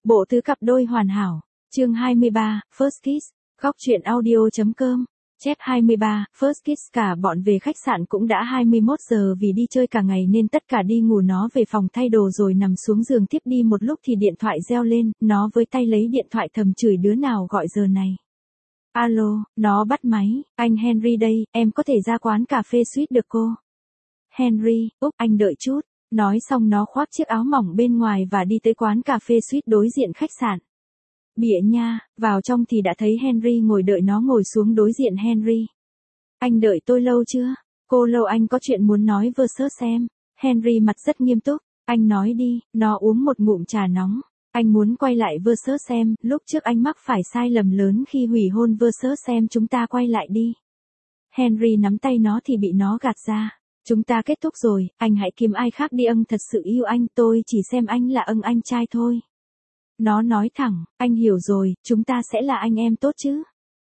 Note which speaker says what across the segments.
Speaker 1: Bộ tứ cặp đôi hoàn hảo. Chương 23, First Kiss. Góc truyện audio.com. Chép 23, First Kiss. Cả bọn về khách sạn cũng đã 21 giờ vì đi chơi cả ngày nên tất cả đi ngủ. Nó về phòng thay đồ rồi nằm xuống giường tiếp đi một lúc thì điện thoại reo lên, nó với tay lấy điện thoại thầm chửi đứa nào gọi giờ này. Alo, nó bắt máy, anh Henry đây, em có thể ra quán cà phê suite được cô? Henry, anh đợi chút. Nói xong nó khoác chiếc áo mỏng bên ngoài và đi tới quán cà phê suite đối diện khách sạn. Bịa nha, vào trong thì đã thấy Henry ngồi đợi. Nó ngồi xuống đối diện Henry. Anh đợi tôi lâu chưa? Cô lâu. Anh có chuyện muốn nói versus em. Henry mặt rất nghiêm túc. Anh nói đi. Nó uống một ngụm trà nóng. Anh muốn quay lại versus em. Lúc trước anh mắc phải sai lầm lớn khi hủy hôn versus em. Chúng ta quay lại đi. Henry nắm tay nó thì bị nó gạt ra. Chúng ta kết thúc rồi, anh hãy kiếm ai khác đi. Thật sự yêu anh, tôi chỉ xem anh là anh trai thôi. Nó nói thẳng, anh hiểu rồi, chúng ta sẽ là anh em tốt chứ.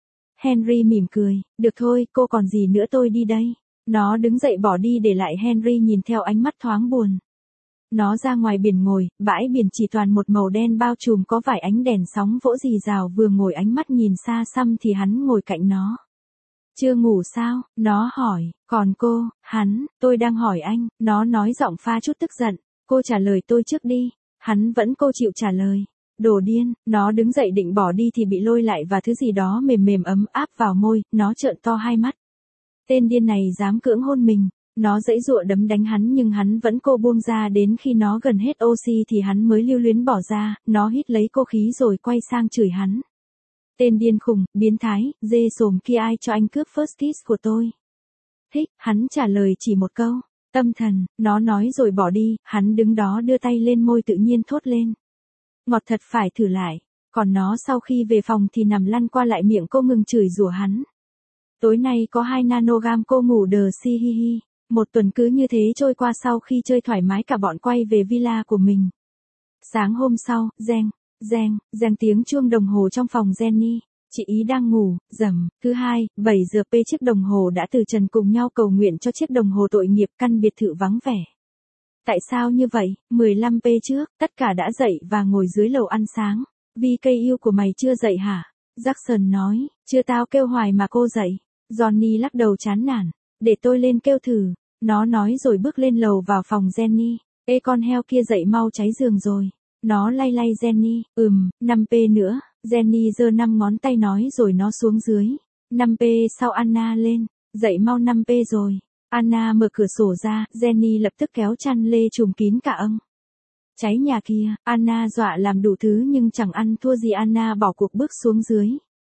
Speaker 1: Henry mỉm cười, được thôi, cô còn gì nữa, tôi đi đây. Nó đứng dậy bỏ đi để lại Henry nhìn theo ánh mắt thoáng buồn. Nó ra ngoài biển ngồi, bãi biển chỉ toàn một màu đen bao trùm, có vài ánh đèn sóng vỗ rì rào. Vừa ngồi ánh mắt nhìn xa xăm thì hắn ngồi cạnh nó. Chưa ngủ sao? Nó hỏi, còn cô, hắn, tôi đang hỏi anh. Nó nói giọng pha chút tức giận, cô trả lời tôi trước đi. Hắn vẫn cô chịu trả lời. Đồ điên. Nó đứng dậy định bỏ đi thì bị lôi lại và thứ gì đó mềm mềm ấm áp vào môi. Nó trợn to hai mắt. Tên điên này dám cưỡng hôn mình. Nó giãy giụa đấm đánh hắn nhưng hắn vẫn cô buông ra. Đến khi nó gần hết oxy thì hắn mới lưu luyến bỏ ra. Nó hít lấy cô khí rồi quay sang chửi hắn. Tên điên khùng, biến thái, dê sồm kia, ai cho anh cướp first kiss của tôi? Thích. Hắn trả lời chỉ một câu. Tâm thần. Nó nói rồi bỏ đi. Hắn đứng đó đưa tay lên môi tự nhiên thốt lên. Ngọt thật, phải thử lại. Còn nó sau khi về phòng thì nằm lăn qua lại, miệng cô ngừng chửi rủa hắn. Tối nay có 2 nanogam, cô ngủ đờ si hi hi. Một tuần cứ như thế trôi qua. Sau khi chơi thoải mái cả bọn quay về villa của mình. Sáng hôm sau, reng tiếng chuông đồng hồ trong phòng Jenny. Chị ý đang ngủ, rầm. Thứ hai, 7 giờ p. Chiếc đồng hồ đã từ trần cùng nhau cầu nguyện cho chiếc đồng hồ tội nghiệp. Căn biệt thự vắng vẻ. Tại sao như vậy? 15 p trước, tất cả đã dậy và ngồi dưới lầu ăn sáng. VK yêu của mày chưa dậy hả? Jackson nói, chưa, tao kêu hoài mà cô dậy. Johnny lắc đầu chán nản. Để tôi lên kêu thử. Nó nói rồi bước lên lầu vào phòng Jenny. Ê, con heo kia dậy mau, cháy giường rồi. Nó lay lay Jenny. 5p nữa. Jenny giơ 5 ngón tay nói rồi nó xuống dưới. 5p sau. Anna lên. Dậy mau, 5p rồi. Anna mở cửa sổ ra. Jenny lập tức kéo chăn lê trùm kín cả âng. Cháy nhà kia. Anna dọa làm đủ thứ nhưng chẳng ăn thua gì. Anna bỏ cuộc bước xuống dưới.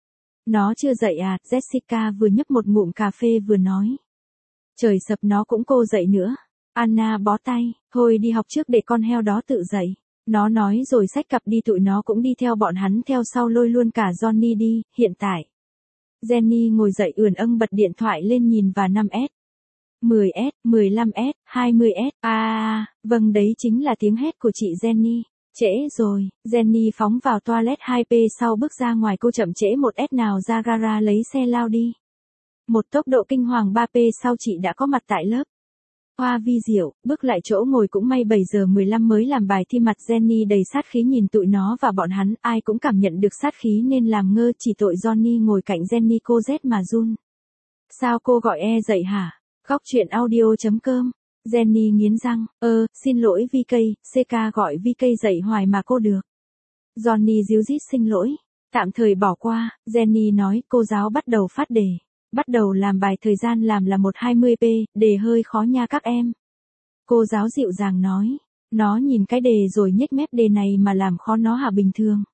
Speaker 1: Nó chưa dậy à? Jessica vừa nhấp một ngụm cà phê vừa nói. Trời sập, nó cũng cô dậy nữa. Anna bó tay. Thôi đi học trước để con heo đó tự dậy. Nó nói rồi xách cặp đi. Tụi nó cũng đi theo bọn hắn theo sau, lôi luôn cả Johnny đi. Hiện tại Jenny ngồi dậy ườn âng, bật điện thoại lên nhìn và 5S, 10S, 15S, 20S. Vâng, đấy chính là tiếng hét của chị Jenny. Trễ rồi. Jenny phóng vào toilet. 2p sau bước ra ngoài. Cô chậm trễ 1S nào ra gara lấy xe lao đi. Một tốc độ kinh hoàng. 3p sau chị đã có mặt tại lớp. Hoa vi diệu, bước lại chỗ ngồi. Cũng may 7 giờ 15 mới làm bài thi. Mặt Jenny đầy sát khí nhìn tụi nó và bọn hắn. Ai cũng cảm nhận được sát khí nên làm ngơ. Chỉ tội Johnny ngồi cạnh Jenny cô rét mà run. Sao cô gọi dậy hả? Góc truyện audio.com. Jenny nghiến răng. Xin lỗi VK, CK gọi VK dậy hoài mà cô được. Johnny díu dít xin lỗi. Tạm thời bỏ qua. Jenny nói, cô giáo bắt đầu phát đề. Bắt đầu làm bài. Thời gian làm là 1:20p, đề hơi khó nha các em. Cô giáo dịu dàng nói. Nó nhìn cái đề rồi nhếch mép, đề này mà làm khó nó hả? Bình thường.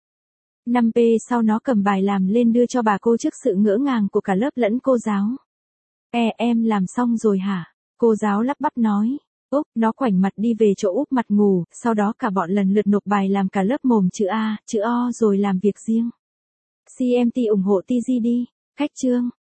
Speaker 1: 5p sau nó cầm bài làm lên đưa cho bà cô trước sự ngỡ ngàng của cả lớp lẫn cô giáo. Em làm xong rồi hả? Cô giáo lắp bắp nói. Nó khoảnh mặt đi về chỗ úp mặt ngủ. Sau đó cả bọn lần lượt nộp bài làm cả lớp mồm chữ A, chữ O rồi làm việc riêng. CMT ủng hộ TG đi. Khách chương.